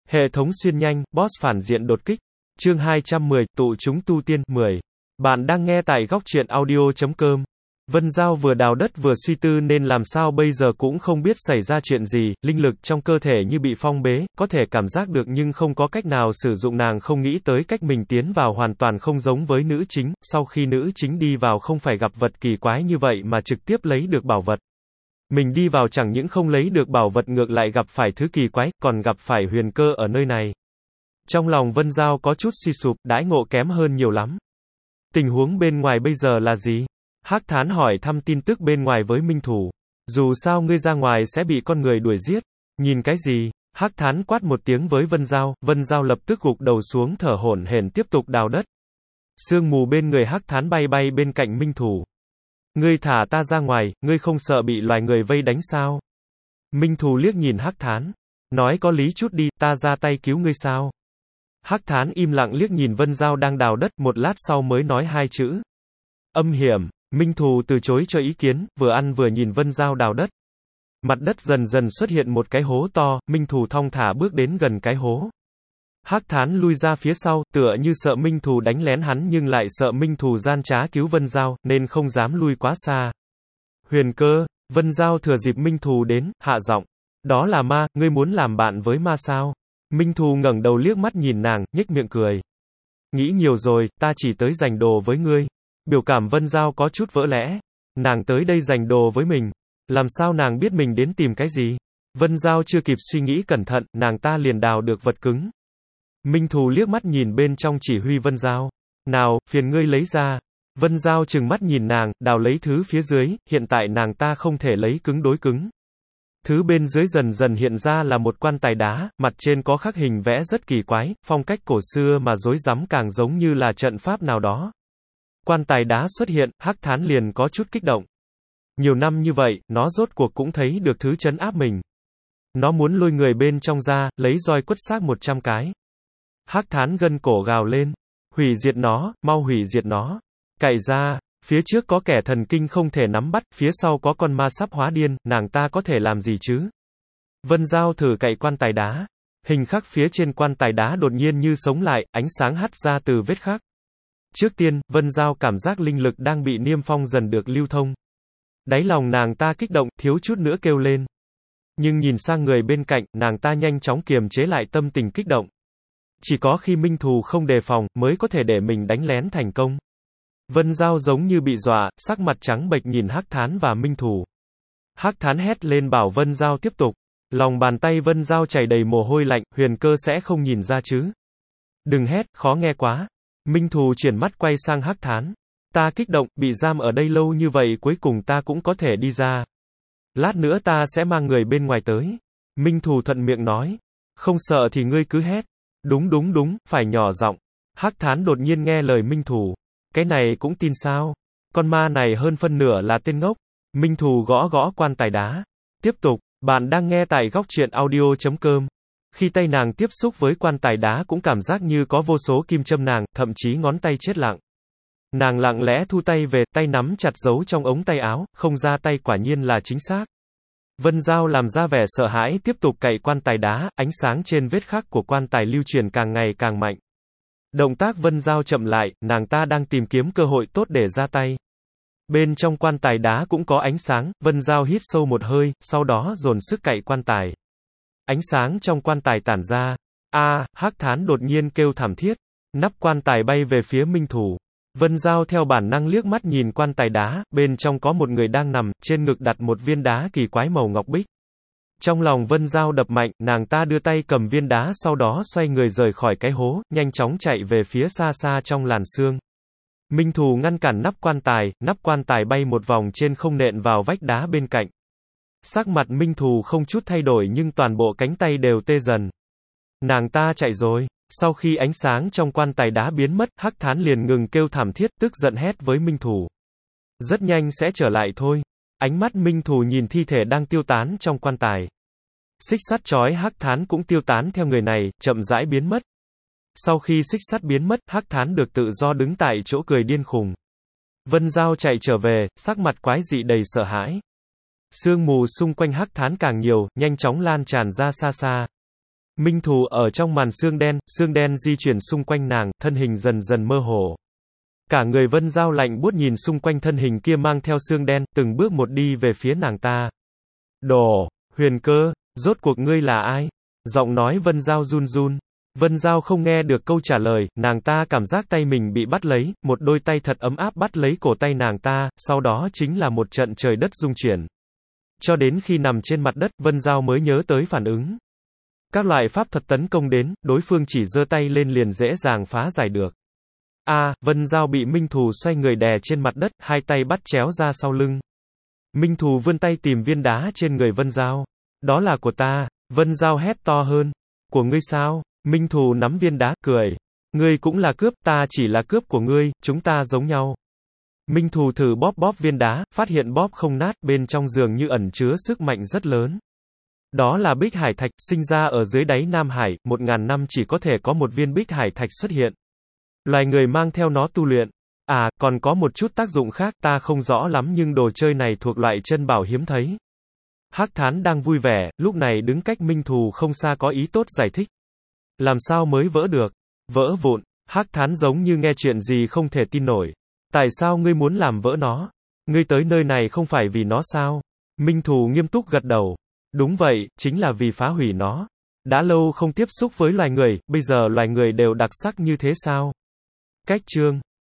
Hệ thống xuyên nhanh, boss phản diện đột kích. Chương 210, tụ chúng tu tiên, 10. Bạn đang nghe tại góc truyện audio.com. Vân Giao vừa đào đất vừa suy tư nên làm sao bây giờ cũng không biết xảy ra chuyện gì, linh lực trong cơ thể như bị phong bế, có thể cảm giác được nhưng không có cách nào sử dụng. Nàng không nghĩ tới cách mình tiến vào hoàn toàn không giống với nữ chính, sau khi nữ chính đi vào không phải gặp vật kỳ quái như vậy mà trực tiếp lấy được bảo vật. Mình đi vào chẳng những không lấy được bảo vật ngược lại gặp phải thứ kỳ quái, còn gặp phải huyền cơ ở nơi này. Trong lòng Vân Giao có chút suy sụp, đãi ngộ kém hơn nhiều lắm. Tình huống bên ngoài bây giờ là gì? Hắc Thán hỏi thăm tin tức bên ngoài với Minh Thủ. Dù sao ngươi ra ngoài sẽ bị con người đuổi giết. Nhìn cái gì? Hắc Thán quát một tiếng với Vân Giao lập tức gục đầu xuống thở hổn hển tiếp tục đào đất. Sương mù bên người Hắc Thán bay bay bên cạnh Minh Thủ. Ngươi thả ta ra ngoài, ngươi không sợ bị loài người vây đánh sao? Minh Thủ liếc nhìn Hắc Thán. Nói có lý chút đi, ta ra tay cứu ngươi sao? Hắc Thán im lặng liếc nhìn Vân Giao đang đào đất, một lát sau mới nói hai chữ. Âm hiểm. Minh Thủ từ chối cho ý kiến, vừa ăn vừa nhìn Vân Giao đào đất. Mặt đất dần dần xuất hiện một cái hố to, Minh Thủ thong thả bước đến gần cái hố. Hắc Thán lui ra phía sau, tựa như sợ Minh Thủ đánh lén hắn nhưng lại sợ Minh Thủ gian trá cứu Vân Giao, nên không dám lui quá xa. Huyền cơ, Vân Giao thừa dịp Minh Thủ đến, hạ giọng. Đó là ma, ngươi muốn làm bạn với ma sao? Minh Thủ ngẩng đầu liếc mắt nhìn nàng, nhếch miệng cười. Nghĩ nhiều rồi, ta chỉ tới giành đồ với ngươi. Biểu cảm Vân Giao có chút vỡ lẽ. Nàng tới đây giành đồ với mình. Làm sao nàng biết mình đến tìm cái gì? Vân Giao chưa kịp suy nghĩ cẩn thận, nàng ta liền đào được vật cứng. Minh Thủ liếc mắt nhìn bên trong chỉ huy Vân Giao. Nào, phiền ngươi lấy ra. Vân Giao trừng mắt nhìn nàng, đào lấy thứ phía dưới, hiện tại nàng ta không thể lấy cứng đối cứng. Thứ bên dưới dần dần hiện ra là một quan tài đá, mặt trên có khắc hình vẽ rất kỳ quái, phong cách cổ xưa mà rối rắm càng giống như là trận pháp nào đó. Quan tài đá xuất hiện, Hắc Thán liền có chút kích động. Nhiều năm như vậy, nó rốt cuộc cũng thấy được thứ trấn áp mình. Nó muốn lôi người bên trong ra, lấy roi quất xác 100 cái. Hắc Thán gân cổ gào lên. Hủy diệt nó, mau hủy diệt nó. Cậy ra, phía trước có kẻ thần kinh không thể nắm bắt, phía sau có con ma sắp hóa điên, nàng ta có thể làm gì chứ? Vân Giao thử cậy quan tài đá. Hình khắc phía trên quan tài đá đột nhiên như sống lại, ánh sáng hắt ra từ vết khắc. Trước tiên, Vân Giao cảm giác linh lực đang bị niêm phong dần được lưu thông. Đáy lòng nàng ta kích động, thiếu chút nữa kêu lên. Nhưng nhìn sang người bên cạnh, nàng ta nhanh chóng kiềm chế lại tâm tình kích động. Chỉ có khi Minh Thủ không đề phòng, mới có thể để mình đánh lén thành công. Vân Giao giống như bị dọa, sắc mặt trắng bệch nhìn Hắc Thán và Minh Thủ. Hắc Thán hét lên bảo Vân Giao tiếp tục. Lòng bàn tay Vân Giao chảy đầy mồ hôi lạnh, huyền cơ sẽ không nhìn ra chứ. Đừng hét, khó nghe quá. Minh Thủ chuyển mắt quay sang Hắc Thán. Ta kích động, bị giam ở đây lâu như vậy cuối cùng ta cũng có thể đi ra. Lát nữa ta sẽ mang người bên ngoài tới. Minh Thủ thuận miệng nói. Không sợ thì ngươi cứ hét. Đúng, phải nhỏ giọng. Hắc Thán đột nhiên nghe lời Minh Thủ. Cái này cũng tin sao? Con ma này hơn phân nửa là tên ngốc. Minh Thủ gõ gõ quan tài đá. Tiếp tục, bạn đang nghe tại góc truyện audio.com. Khi tay nàng tiếp xúc với quan tài đá cũng cảm giác như có vô số kim châm nàng, thậm chí ngón tay chết lặng. Nàng lặng lẽ thu tay về, tay nắm chặt giấu trong ống tay áo, không ra tay quả nhiên là chính xác. Vân Giao làm ra vẻ sợ hãi tiếp tục cậy quan tài đá, ánh sáng trên vết khắc của quan tài lưu truyền càng ngày càng mạnh. Động tác Vân Giao chậm lại, nàng ta đang tìm kiếm cơ hội tốt để ra tay. Bên trong quan tài đá cũng có ánh sáng, Vân Giao hít sâu một hơi, sau đó dồn sức cậy quan tài. Ánh sáng trong quan tài tản ra. Hắc Thán đột nhiên kêu thảm thiết. Nắp quan tài bay về phía Minh Thủ. Vân Giao theo bản năng liếc mắt nhìn quan tài đá, bên trong có một người đang nằm, trên ngực đặt một viên đá kỳ quái màu ngọc bích. Trong lòng Vân Giao đập mạnh, nàng ta đưa tay cầm viên đá sau đó xoay người rời khỏi cái hố, nhanh chóng chạy về phía xa xa trong làn sương. Minh Thủ ngăn cản nắp quan tài bay một vòng trên không nện vào vách đá bên cạnh. Sắc mặt Minh Thủ không chút thay đổi nhưng toàn bộ cánh tay đều tê dần. Nàng ta chạy rồi. Sau khi ánh sáng trong quan tài đá biến mất, Hắc Thán liền ngừng kêu thảm thiết, tức giận hét với Minh Thủ. Rất nhanh sẽ trở lại thôi. Ánh mắt Minh Thủ nhìn thi thể đang tiêu tán trong quan tài. Xích sắt trói Hắc Thán cũng tiêu tán theo người này, chậm rãi biến mất. Sau khi xích sắt biến mất, Hắc Thán được tự do đứng tại chỗ cười điên khùng. Vân Giao chạy trở về, sắc mặt quái dị đầy sợ hãi. Sương mù xung quanh Hắc Thán càng nhiều, nhanh chóng lan tràn ra xa xa. Minh Thù ở trong màn xương đen di chuyển xung quanh nàng, thân hình dần dần mơ hồ. Cả người Vân Giao lạnh buốt nhìn xung quanh thân hình kia mang theo xương đen, từng bước một đi về phía nàng ta. Đồ, Huyền Cơ, rốt cuộc ngươi là ai? Giọng nói Vân Giao run run. Vân Giao không nghe được câu trả lời, nàng ta cảm giác tay mình bị bắt lấy, một đôi tay thật ấm áp bắt lấy cổ tay nàng ta, sau đó chính là một trận trời đất rung chuyển. Cho đến khi nằm trên mặt đất, Vân Giao mới nhớ tới phản ứng. Các loại pháp thuật tấn công đến, đối phương chỉ giơ tay lên liền dễ dàng phá giải được. Vân Giao bị Minh Thù xoay người đè trên mặt đất, hai tay bắt chéo ra sau lưng. Minh Thù vươn tay tìm viên đá trên người Vân Giao. Đó là của ta. Vân Giao hét to hơn. Của ngươi sao? Minh Thù nắm viên đá, cười. Ngươi cũng là cướp, ta chỉ là cướp của ngươi, chúng ta giống nhau. Minh Thù thử bóp viên đá, phát hiện bóp không nát, bên trong dường như ẩn chứa sức mạnh rất lớn. Đó là bích hải thạch, sinh ra ở dưới đáy Nam Hải, 1000 năm chỉ có thể có một viên bích hải thạch xuất hiện. Loài người mang theo nó tu luyện. Còn có một chút tác dụng khác, ta không rõ lắm nhưng đồ chơi này thuộc loại chân bảo hiếm thấy. Hắc Thán đang vui vẻ, lúc này đứng cách Minh Thù không xa có ý tốt giải thích. Làm sao mới vỡ được? Vỡ vụn. Hắc Thán giống như nghe chuyện gì không thể tin nổi. Tại sao ngươi muốn làm vỡ nó? Ngươi tới nơi này không phải vì nó sao? Minh Thù nghiêm túc gật đầu. Đúng vậy, chính là vì phá hủy nó. Đã lâu không tiếp xúc với loài người, bây giờ loài người đều đặc sắc như thế sao? Cách chương